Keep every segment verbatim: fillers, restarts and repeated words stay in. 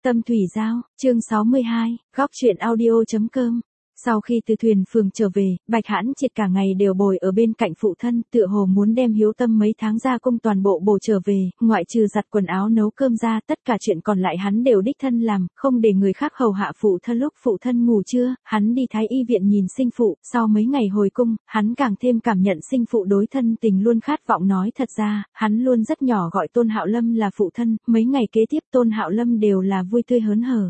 Tâm Thủy Giao, chương sáu mươi hai, góc truyện audio.com. Sau khi từ thuyền phường trở về, Bạch Hãn Triệt cả ngày đều bồi ở bên cạnh phụ thân, tựa hồ muốn đem hiếu tâm mấy tháng ra cung toàn bộ bổ trở về, ngoại trừ giặt quần áo nấu cơm ra, tất cả chuyện còn lại hắn đều đích thân làm, không để người khác hầu hạ phụ thân. Lúc phụ thân ngủ trưa, hắn đi thái y viện nhìn sinh phụ, sau mấy ngày hồi cung, hắn càng thêm cảm nhận sinh phụ đối thân tình luôn khát vọng. Nói thật ra, hắn luôn rất nhỏ gọi Tôn Hạo Lâm là phụ thân, mấy ngày kế tiếp Tôn Hạo Lâm đều là vui tươi hớn hở.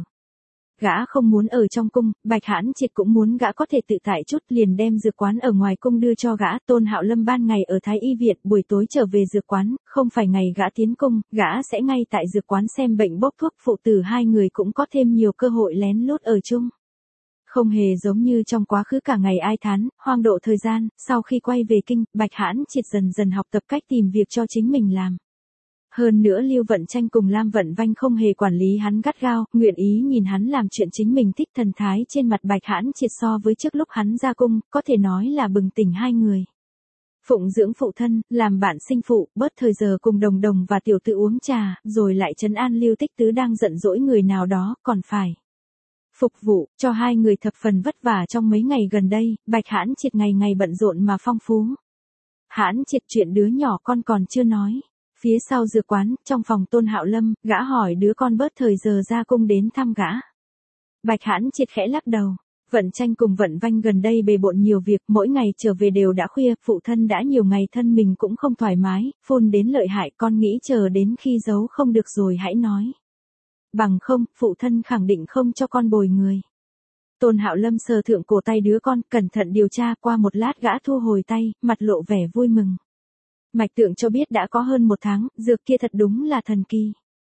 Gã không muốn ở trong cung, Bạch Hãn Triệt cũng muốn gã có thể tự tại chút, liền đem dược quán ở ngoài cung đưa cho gã. Tôn Hạo Lâm ban ngày ở thái y viện, buổi tối trở về dược quán, không phải ngày gã tiến cung, gã sẽ ngay tại dược quán xem bệnh bốc thuốc, phụ tử hai người cũng có thêm nhiều cơ hội lén lút ở chung. Không hề giống như trong quá khứ cả ngày ai thán, hoang độ thời gian. Sau khi quay về kinh, Bạch Hãn Triệt dần dần học tập cách tìm việc cho chính mình làm. Hơn nữa Lưu Vận Tranh cùng Lam Vận Vanh không hề quản lý hắn gắt gao, nguyện ý nhìn hắn làm chuyện chính mình thích. Thần thái trên mặt Bạch Hãn Triệt so với trước lúc hắn ra cung, có thể nói là bừng tỉnh hai người. Phụng dưỡng phụ thân, làm bạn sinh phụ, bớt thời giờ cùng Đồng Đồng và tiểu tử uống trà, rồi lại trấn an Lưu Tích Tứ đang giận dỗi người nào đó, còn phải phục vụ cho hai người thập phần vất vả. Trong mấy ngày gần đây, Bạch Hãn Triệt ngày ngày bận rộn mà phong phú. Hãn Triệt, chuyện đứa nhỏ con còn chưa nói. Phía sau dược quán, trong phòng Tôn Hạo Lâm, gã hỏi đứa con bớt thời giờ ra cung đến thăm gã. Bạch Hãn Triệt khẽ lắc đầu. Vận Tranh cùng Vận Vanh gần đây bề bộn nhiều việc, mỗi ngày trở về đều đã khuya, phụ thân đã nhiều ngày thân mình cũng không thoải mái, phun đến lợi hại, con nghĩ chờ đến khi giấu không được rồi hãy nói. Bằng không, phụ thân khẳng định không cho con bồi người. Tôn Hạo Lâm sờ thượng cổ tay đứa con, cẩn thận điều tra, qua một lát gã thu hồi tay, mặt lộ vẻ vui mừng. Mạch tượng cho biết đã có hơn một tháng, dược kia thật đúng là thần kỳ.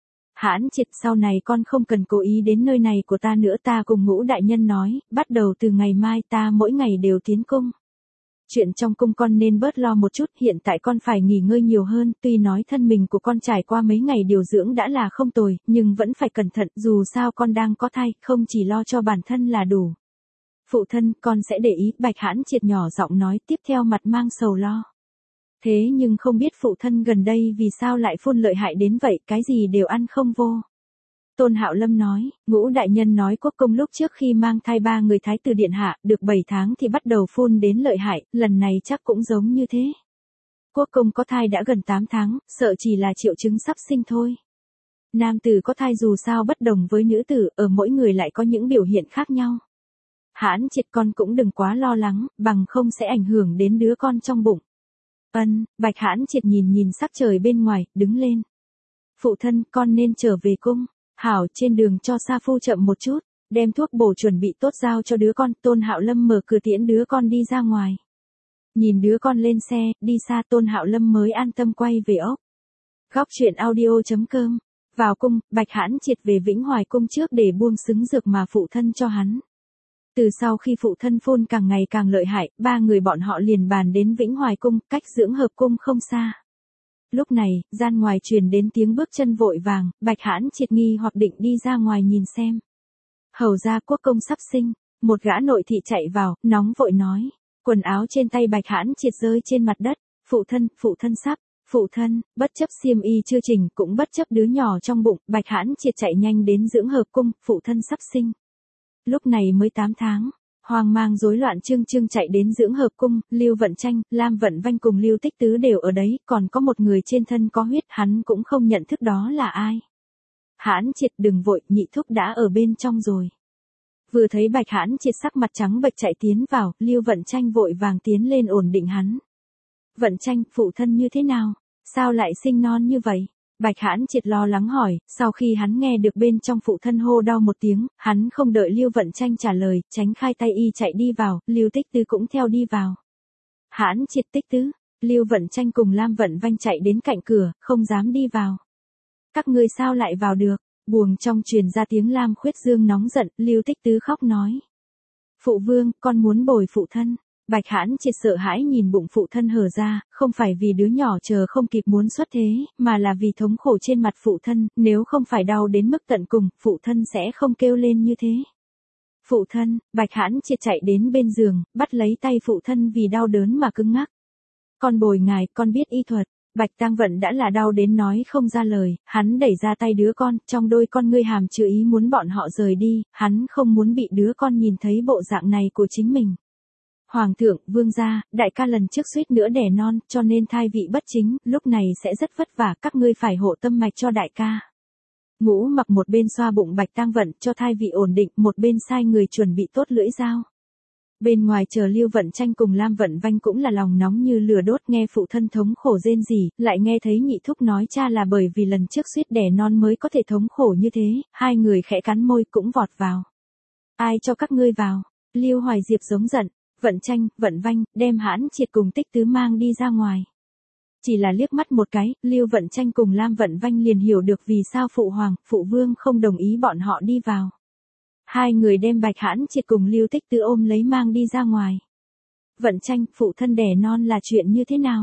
Hãn Triệt, sau này con không cần cố ý đến nơi này của ta nữa, ta cùng Ngũ đại nhân nói, bắt đầu từ ngày mai ta mỗi ngày đều tiến cung. Chuyện trong cung con nên bớt lo một chút, hiện tại con phải nghỉ ngơi nhiều hơn, tuy nói thân mình của con trải qua mấy ngày điều dưỡng đã là không tồi, nhưng vẫn phải cẩn thận, dù sao con đang có thai, không chỉ lo cho bản thân là đủ. Phụ thân, con sẽ để ý, Bạch Hãn Triệt nhỏ giọng nói, tiếp theo mặt mang sầu lo. Thế nhưng không biết phụ thân gần đây vì sao lại phun lợi hại đến vậy, cái gì đều ăn không vô. Tôn Hạo Lâm nói, Ngũ đại nhân nói quốc công lúc trước khi mang thai ba người thái tử điện hạ, được bảy tháng thì bắt đầu phun đến lợi hại, lần này chắc cũng giống như thế. Quốc công có thai đã gần tám tháng, sợ chỉ là triệu chứng sắp sinh thôi. Nam tử có thai dù sao bất đồng với nữ tử, ở mỗi người lại có những biểu hiện khác nhau. Hãn Triệt, con cũng đừng quá lo lắng, bằng không sẽ ảnh hưởng đến đứa con trong bụng. Ân, Bạch Hãn Triệt nhìn nhìn sắc trời bên ngoài, đứng lên. Phụ thân, con nên trở về cung. Hảo, trên đường cho Sa Phu chậm một chút, đem thuốc bổ chuẩn bị tốt giao cho đứa con. Tôn Hạo Lâm mở cửa tiễn đứa con đi ra ngoài. Nhìn đứa con lên xe, đi xa, Tôn Hạo Lâm mới an tâm quay về ốc. Góc truyện audio.com. Vào cung, Bạch Hãn Triệt về Vĩnh Hoài cung trước để buông xứng dược mà phụ thân cho hắn. Từ sau khi phụ thân phun càng ngày càng lợi hại, ba người bọn họ liền bàn đến Vĩnh Hoài cung, cách dưỡng hợp cung không xa. Lúc này, gian ngoài truyền đến tiếng bước chân vội vàng, Bạch Hãn Triệt nghi hoặc định đi ra ngoài nhìn xem. Hầu ra quốc công sắp sinh, một gã nội thị chạy vào, nóng vội nói. Quần áo trên tay Bạch Hãn Triệt rơi trên mặt đất. Phụ thân, phụ thân sắp, phụ thân, bất chấp xiêm y chưa chỉnh, cũng bất chấp đứa nhỏ trong bụng, Bạch Hãn Triệt chạy nhanh đến dưỡng hợp cung, phụ thân sắp sinh. Lúc này mới tám tháng, hoang mang rối loạn trương trương chạy đến dưỡng hợp cung, Lưu Vận Tranh, Lam Vận Vanh cùng Lưu Tích Tứ đều ở đấy, còn có một người trên thân có huyết, hắn cũng không nhận thức đó là ai. Hãn Triệt, đừng vội, nhị thúc đã ở bên trong rồi. Vừa thấy Bạch Hãn Triệt sắc mặt trắng bệch chạy tiến vào, Lưu Vận Tranh vội vàng tiến lên ổn định hắn. Vận Tranh, phụ thân như thế nào? Sao lại sinh non như vậy? Bạch Hãn Triệt lo lắng hỏi, sau khi hắn nghe được bên trong phụ thân hô đau một tiếng, hắn không đợi Lưu Vận Tranh trả lời, tránh khai tay y chạy đi vào, Lưu Tích Tứ cũng theo đi vào. Hãn Triệt, Tích Tứ, Lưu Vận Tranh cùng Lam Vận Vanh chạy đến cạnh cửa, không dám đi vào. Các ngươi sao lại vào được? Buồng trong truyền ra tiếng Lam Khuyết Dương nóng giận, Lưu Tích Tứ khóc nói. Phụ vương, con muốn bồi phụ thân. Bạch Hãn Triệt sợ hãi nhìn bụng phụ thân hở ra, không phải vì đứa nhỏ chờ không kịp muốn xuất thế, mà là vì thống khổ trên mặt phụ thân, nếu không phải đau đến mức tận cùng, phụ thân sẽ không kêu lên như thế. Phụ thân, Bạch Hãn Triệt chạy đến bên giường, bắt lấy tay phụ thân vì đau đớn mà cứng ngắc. Con bồi ngài, con biết y thuật. Bạch Tang Vận đã là đau đến nói không ra lời, hắn đẩy ra tay đứa con, trong đôi con ngươi hàm chứa ý muốn bọn họ rời đi, hắn không muốn bị đứa con nhìn thấy bộ dạng này của chính mình. Hoàng thượng, vương gia, đại ca lần trước suýt nữa đẻ non, cho nên thai vị bất chính, lúc này sẽ rất vất vả, các ngươi phải hộ tâm mạch cho đại ca. Ngũ Mặc một bên xoa bụng Bạch Tang Vận cho thai vị ổn định, một bên sai người chuẩn bị tốt lưỡi dao. Bên ngoài chờ Lưu Vận Tranh cùng Lam Vận Vanh cũng là lòng nóng như lửa đốt, nghe phụ thân thống khổ rên rỉ, lại nghe thấy nhị thúc nói cha là bởi vì lần trước suýt đẻ non mới có thể thống khổ như thế, hai người khẽ cắn môi cũng vọt vào. Ai cho các ngươi vào? Lưu Hoài Diệp giống giận, Vận Tranh, Vận Vanh, đem Hãn Triệt cùng Tích Tứ mang đi ra ngoài. Chỉ là liếc mắt một cái, Lưu Vận Tranh cùng Lam Vận Vanh liền hiểu được vì sao phụ hoàng, phụ vương không đồng ý bọn họ đi vào. Hai người đem Bạch Hãn Triệt cùng Lưu Tích Tứ ôm lấy mang đi ra ngoài. Vận Tranh, phụ thân đẻ non là chuyện như thế nào?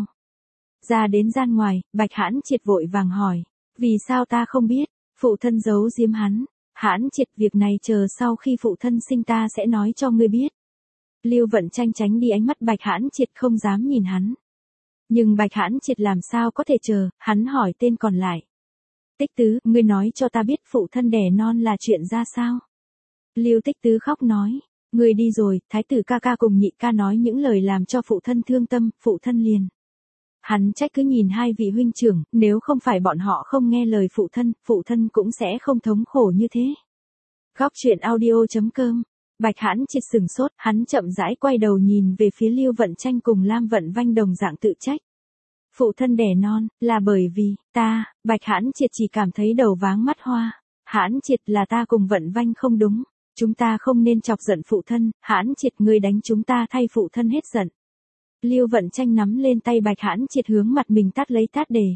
Ra đến gian ngoài, Bạch Hãn Triệt vội vàng hỏi, vì sao ta không biết? Phụ thân giấu giếm hắn. Hãn Triệt, việc này chờ sau khi phụ thân sinh ta sẽ nói cho ngươi biết. Lưu Vận Tranh tránh đi ánh mắt Bạch Hãn Triệt không dám nhìn hắn. Nhưng Bạch Hãn Triệt làm sao có thể chờ, hắn hỏi tên còn lại. Tích Tứ, ngươi nói cho ta biết phụ thân đẻ non là chuyện ra sao? Lưu Tích Tứ khóc nói, ngươi đi rồi, thái tử ca ca cùng nhị ca nói những lời làm cho phụ thân thương tâm, phụ thân liền. Hắn trách cứ nhìn hai vị huynh trưởng, nếu không phải bọn họ không nghe lời phụ thân, phụ thân cũng sẽ không thống khổ như thế. Góc truyện audio chấm com. Bạch Hãn Triệt sừng sốt, hắn chậm rãi quay đầu nhìn về phía Lưu Vận Tranh cùng Lam Vận Vanh đồng dạng tự trách. Phụ thân đẻ non, là bởi vì, ta, Bạch Hãn Triệt chỉ cảm thấy đầu váng mắt hoa. Hãn Triệt, là ta cùng Vận Vanh không đúng. Chúng ta không nên chọc giận phụ thân, Hãn Triệt, ngươi đánh chúng ta thay phụ thân hết giận. Lưu Vận Tranh nắm lên tay Bạch Hãn Triệt hướng mặt mình tát lấy tát đề.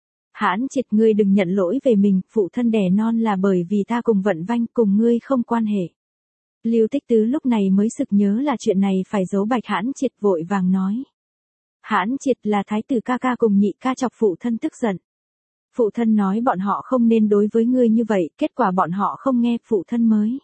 Hãn Triệt, ngươi đừng nhận lỗi về mình, phụ thân đẻ non là bởi vì ta cùng Vận Vanh cùng ngươi không quan hệ. Lưu Tích Tứ lúc này mới sực nhớ là chuyện này phải giấu Bạch Hãn Triệt, vội vàng nói. Hãn Triệt, là thái tử ca ca cùng nhị ca chọc phụ thân tức giận. Phụ thân nói bọn họ không nên đối với ngươi như vậy, kết quả bọn họ không nghe, phụ thân mới.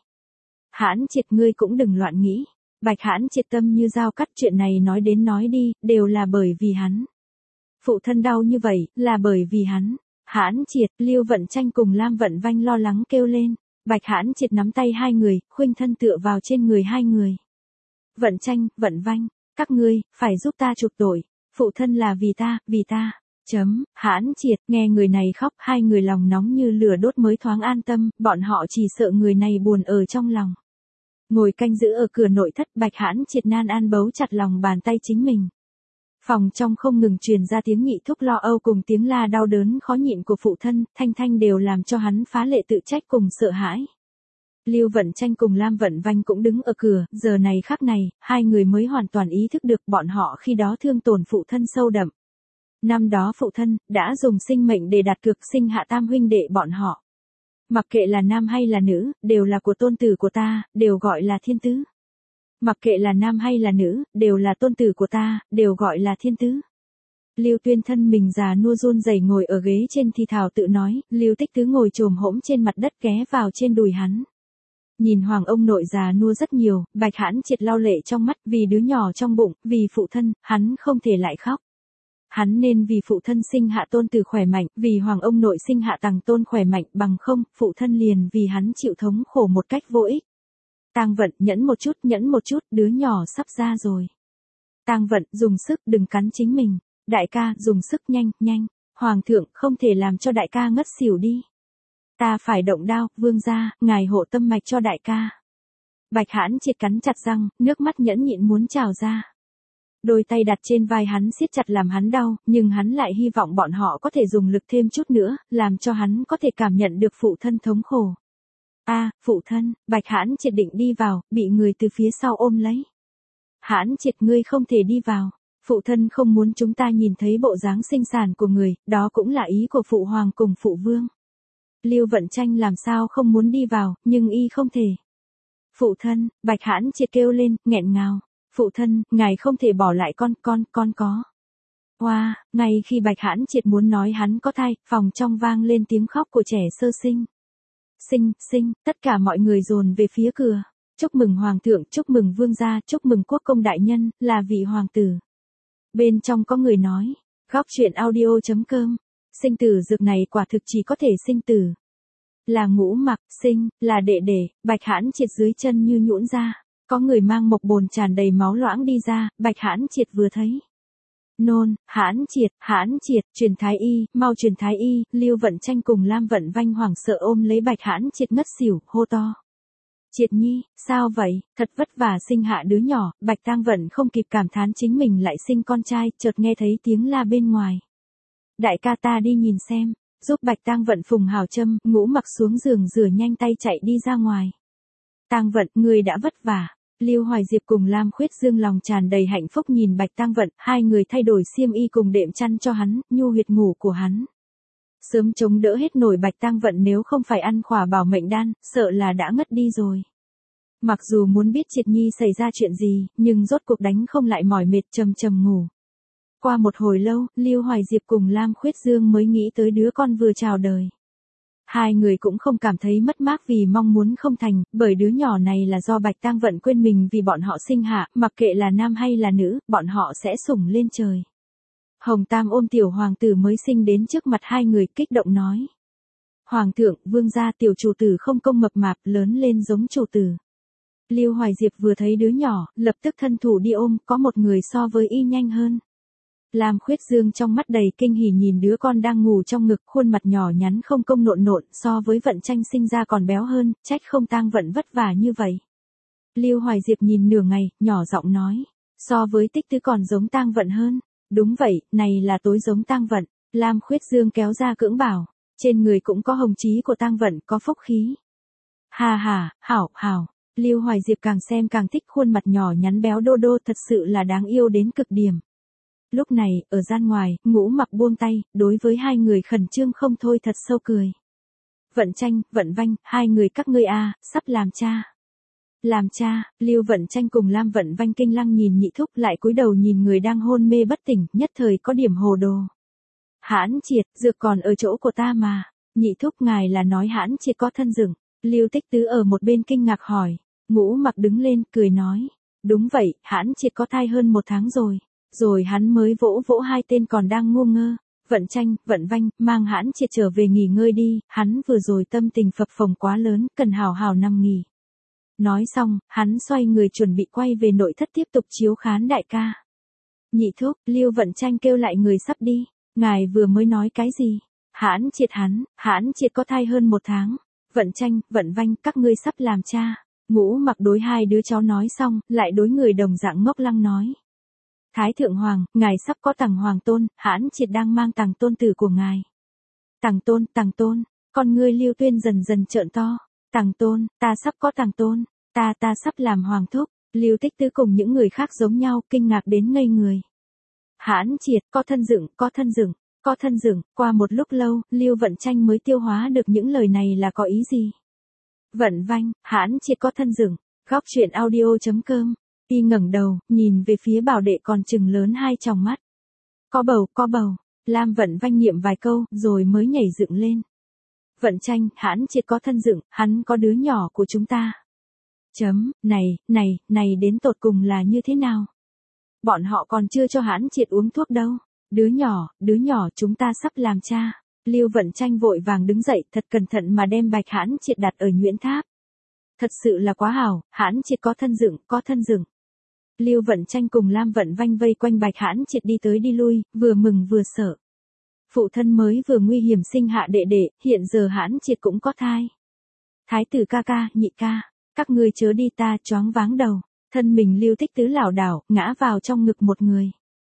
Hãn Triệt, ngươi cũng đừng loạn nghĩ. Bạch Hãn Triệt tâm như dao cắt, chuyện này nói đến nói đi, đều là bởi vì hắn. Phụ thân đau như vậy, là bởi vì hắn. Hãn Triệt, Lưu Vận Tranh cùng Lam Vận Vanh lo lắng kêu lên. Bạch Hãn Triệt nắm tay hai người, khuynh thân tựa vào trên người hai người. Vận Tranh, Vận Vanh, các ngươi, phải giúp ta chuộc tội. Phụ thân là vì ta, vì ta. Chấm, Hãn Triệt, nghe người này khóc, hai người lòng nóng như lửa đốt mới thoáng an tâm, bọn họ chỉ sợ người này buồn ở trong lòng. Ngồi canh giữ ở cửa nội thất, Bạch Hãn Triệt nan an bấu chặt lòng bàn tay chính mình. Phòng trong không ngừng truyền ra tiếng nhị thúc lo âu cùng tiếng la đau đớn khó nhịn của phụ thân, thanh thanh đều làm cho hắn phá lệ tự trách cùng sợ hãi. Lưu Vận Tranh cùng Lam Vận Vanh cũng đứng ở cửa, giờ này khắc này, hai người mới hoàn toàn ý thức được bọn họ khi đó thương tổn phụ thân sâu đậm. Năm đó phụ thân, đã dùng sinh mệnh để đặt cược sinh hạ tam huynh đệ bọn họ. Mặc kệ là nam hay là nữ, đều là của tôn tử của ta, đều gọi là thiên tứ. Mặc kệ là nam hay là nữ, đều là tôn tử của ta, đều gọi là thiên tứ. Lưu Tuyên thân mình già nua run rẩy ngồi ở ghế trên thì thào tự nói, Lưu Tích Tứ ngồi chồm hỗn trên mặt đất ghé vào trên đùi hắn. Nhìn hoàng ông nội già nua rất nhiều, Bạch Hãn Triệt lau lệ trong mắt, vì đứa nhỏ trong bụng, vì phụ thân, hắn không thể lại khóc. Hắn nên vì phụ thân sinh hạ tôn tử khỏe mạnh, vì hoàng ông nội sinh hạ tàng tôn khỏe mạnh, bằng không, phụ thân liền vì hắn chịu thống khổ một cách vô ích. Tang Vận, nhẫn một chút, nhẫn một chút, đứa nhỏ sắp ra rồi. Tang Vận, dùng sức, đừng cắn chính mình. Đại ca, dùng sức, nhanh, nhanh. Hoàng thượng, không thể làm cho đại ca ngất xỉu đi. Ta phải động đao, vương gia, ngài hộ tâm mạch cho đại ca. Bạch Hãn Triệt cắn chặt răng, nước mắt nhẫn nhịn muốn trào ra. Đôi tay đặt trên vai hắn siết chặt làm hắn đau, nhưng hắn lại hy vọng bọn họ có thể dùng lực thêm chút nữa, làm cho hắn có thể cảm nhận được phụ thân thống khổ. A, à, phụ thân, Bạch Hãn Triệt định đi vào, bị người từ phía sau ôm lấy. Hãn Triệt, ngươi không thể đi vào. Phụ thân không muốn chúng ta nhìn thấy bộ dáng sinh sản của người, đó cũng là ý của phụ hoàng cùng phụ vương. Lưu Vận Tranh làm sao không muốn đi vào, nhưng y không thể. Phụ thân, Bạch Hãn Triệt kêu lên, nghẹn ngào. Phụ thân, ngài không thể bỏ lại con, con, con có. Hoa, wow, ngay khi Bạch Hãn Triệt muốn nói hắn có thai, phòng trong vang lên tiếng khóc của trẻ sơ sinh. Sinh, sinh, tất cả mọi người dồn về phía cửa. Chúc mừng hoàng thượng, chúc mừng vương gia, chúc mừng quốc công đại nhân, là vị hoàng tử. Bên trong có người nói, Góc truyện audio.com. Sinh tử dược này quả thực chỉ có thể sinh tử. Là Ngũ Mặc, sinh, là đệ đệ, Bạch Hãn Triệt dưới chân như nhũn ra. Có người mang mộc bồn tràn đầy máu loãng đi ra, Bạch Hãn Triệt vừa thấy. Nôn, Hãn Triệt, Hãn Triệt, truyền thái y, mau truyền thái y, Lưu Vận Tranh cùng Lam Vận Vanh hoảng sợ ôm lấy Bạch Hãn Triệt ngất xỉu, hô to. Triệt nhi, sao vậy, thật vất vả sinh hạ đứa nhỏ, Bạch Tang Vận không kịp cảm thán chính mình lại sinh con trai, chợt nghe thấy tiếng la bên ngoài. Đại ca ta đi nhìn xem, giúp Bạch Tang Vận phùng hào châm, Ngũ Mặc xuống giường rửa nhanh tay chạy đi ra ngoài. Tang Vận, người đã vất vả. Lưu Hoài Diệp cùng Lam Khuyết Dương lòng tràn đầy hạnh phúc nhìn Bạch Tang Vận, hai người thay đổi xiêm y cùng đệm chăn cho hắn, nhu huyệt ngủ của hắn. Sớm chống đỡ hết nổi Bạch Tang Vận nếu không phải ăn khỏa bảo mệnh đan, sợ là đã ngất đi rồi. Mặc dù muốn biết Triệt nhi xảy ra chuyện gì, nhưng rốt cuộc đánh không lại mỏi mệt trầm trầm ngủ. Qua một hồi lâu, Lưu Hoài Diệp cùng Lam Khuyết Dương mới nghĩ tới đứa con vừa chào đời. Hai người cũng không cảm thấy mất mát vì mong muốn không thành, bởi đứa nhỏ này là do Bạch Tang Vận quên mình vì bọn họ sinh hạ, mặc kệ là nam hay là nữ, bọn họ sẽ sủng lên trời. Hồng Tam ôm tiểu hoàng tử mới sinh đến trước mặt hai người kích động nói. Hoàng thượng, vương gia tiểu chủ tử không công mập mạp lớn lên giống chủ tử. Lưu Hoài Diệp vừa thấy đứa nhỏ, lập tức thân thủ đi ôm, có một người so với y nhanh hơn. Lam Khuyết Dương trong mắt đầy kinh hỉ nhìn đứa con đang ngủ trong ngực, khuôn mặt nhỏ nhắn không công nộn nộn, so với Vận Tranh sinh ra còn béo hơn, trách không Tang Vận vất vả như vậy. Lưu Hoài Diệp nhìn nửa ngày, nhỏ giọng nói, so với Tích Tứ còn giống Tang Vận hơn. Đúng vậy, này là tối giống Tang Vận. Lam Khuyết Dương kéo ra cưỡng bảo, trên người cũng có hồng chí của Tang Vận, có phúc khí. Hà hà, hảo, hảo. Lưu Hoài Diệp càng xem càng thích khuôn mặt nhỏ nhắn béo đô đô, thật sự là đáng yêu đến cực điểm. Lúc này, ở gian ngoài, Ngũ Mặc buông tay, đối với hai người khẩn trương không thôi thật sâu cười. Vận Tranh, Vận Vanh, hai người các ngươi a, à, sắp làm cha. Làm cha, Lưu Vận Tranh cùng Lam Vận Vanh kinh lăng nhìn Nhị Thúc lại cúi đầu nhìn người đang hôn mê bất tỉnh, nhất thời có điểm hồ đồ. Hãn Triệt, dược còn ở chỗ của ta mà. Nhị Thúc ngài là nói Hãn Triệt có thân dược. Lưu Tích Tứ ở một bên kinh ngạc hỏi. Ngũ Mặc đứng lên, cười nói. Đúng vậy, Hãn Triệt có thai hơn một tháng rồi. Rồi hắn mới vỗ vỗ hai tên còn đang ngu ngơ. Vận Tranh, Vận Vanh, mang Hãn Triệt trở về nghỉ ngơi đi, hắn vừa rồi tâm tình phập phồng quá lớn, cần hào hào nằm nghỉ. Nói xong, hắn xoay người chuẩn bị quay về nội thất tiếp tục chiếu khán đại ca. Nhị Thúc, Lưu Vận Tranh kêu lại người sắp đi. Ngài vừa mới nói cái gì? Hãn Triệt hắn, Hãn Triệt có thai hơn một tháng. Vận Tranh, Vận Vanh, các ngươi sắp làm cha. Ngũ Mặc đối hai đứa cháu nói xong, lại đối người đồng dạng ngốc lăng nói. Thái Thượng Hoàng, ngài sắp có tằng hoàng tôn, Hãn Triệt đang mang tằng tôn tử của ngài. Tằng tôn, tằng tôn, con ngươi Lưu Tuyên dần dần trợn to. Tằng tôn, ta sắp có tằng tôn, ta ta sắp làm hoàng thúc. Lưu Tích Tứ cùng những người khác giống nhau, kinh ngạc đến ngây người. Hãn Triệt, có thân dựng, có thân dựng, có thân dựng. Qua một lúc lâu, Lưu Vận Tranh mới tiêu hóa được những lời này là có ý gì. Vận Vanh, Hãn Triệt có thân dựng. Góc truyện audio.com. Y ngẩng đầu, nhìn về phía bảo đệ còn trừng lớn hai tròng mắt. Có bầu, có bầu. Lam Vận Vanh niệm vài câu, rồi mới nhảy dựng lên. Vận Tranh, Hãn Triệt có thân dựng, hắn có đứa nhỏ của chúng ta. Chấm, này, này, này đến tột cùng là như thế nào? Bọn họ còn chưa cho Hãn Triệt uống thuốc đâu. Đứa nhỏ, đứa nhỏ chúng ta sắp làm cha. Lưu Vận Tranh vội vàng đứng dậy, thật cẩn thận mà đem Bạch Hãn Triệt đặt ở nhuyễn tháp. Thật sự là quá hảo, Hãn Triệt có thân dựng, có thân dựng. Lưu Vận Tranh cùng Lam Vận Vanh vây quanh Bạch Hãn Triệt đi tới đi lui, vừa mừng vừa sợ. Phụ thân mới vừa nguy hiểm sinh hạ đệ đệ, hiện giờ Hãn Triệt cũng có thai. Thái tử ca ca, nhị ca, các ngươi chớ đi, ta choáng váng đầu. Thân mình Lưu Tích Tứ lảo đảo, ngã vào trong ngực một người.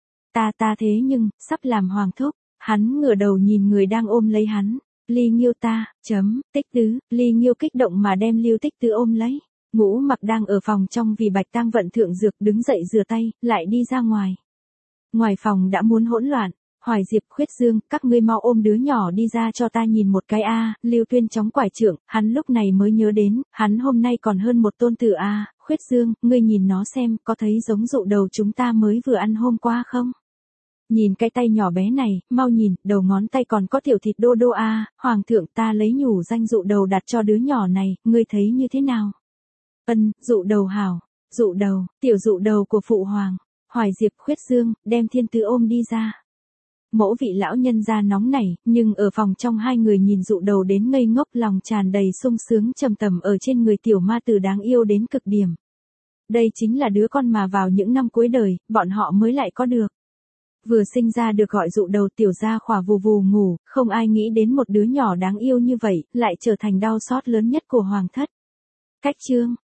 Ta ta thế nhưng, sắp làm hoàng thúc. Hắn ngửa đầu nhìn người đang ôm lấy hắn. Ly Nghiêu ta, chấm, Tích Tứ, Ly Nghiêu kích động mà đem Lưu Tích Tứ ôm lấy. Ngũ Mặc đang ở phòng trong vì Bạch Tang Vận thượng dược đứng dậy rửa tay, lại đi ra ngoài. Ngoài phòng đã muốn hỗn loạn. Hoài Diệp, Khuyết Dương, các ngươi mau ôm đứa nhỏ đi ra cho ta nhìn một cái a. Lưu Tuyên chóng quải trượng, hắn lúc này mới nhớ đến, hắn hôm nay còn hơn một tôn tử a. Khuyết Dương, ngươi nhìn nó xem, có thấy giống dụ đầu chúng ta mới vừa ăn hôm qua không? Nhìn cái tay nhỏ bé này, mau nhìn, đầu ngón tay còn có tiểu thịt đô đô a. Hoàng thượng, ta lấy nhủ danh dụ đầu đặt cho đứa nhỏ này, ngươi thấy như thế nào? Ân, dụ đầu hảo, dụ đầu, tiểu dụ đầu của phụ hoàng. Hoài Diệp, Khuyết Dương, đem Thiên Tứ ôm đi ra. Mỗ vị lão nhân gia nóng nảy, nhưng ở phòng trong hai người nhìn dụ đầu đến ngây ngốc, lòng tràn đầy sung sướng trầm tầm ở trên người tiểu ma tử đáng yêu đến cực điểm. Đây chính là đứa con mà vào những năm cuối đời, bọn họ mới lại có được. Vừa sinh ra được gọi dụ đầu, tiểu gia khỏa vù vù ngủ, không ai nghĩ đến một đứa nhỏ đáng yêu như vậy, lại trở thành đau xót lớn nhất của hoàng thất. Cách chương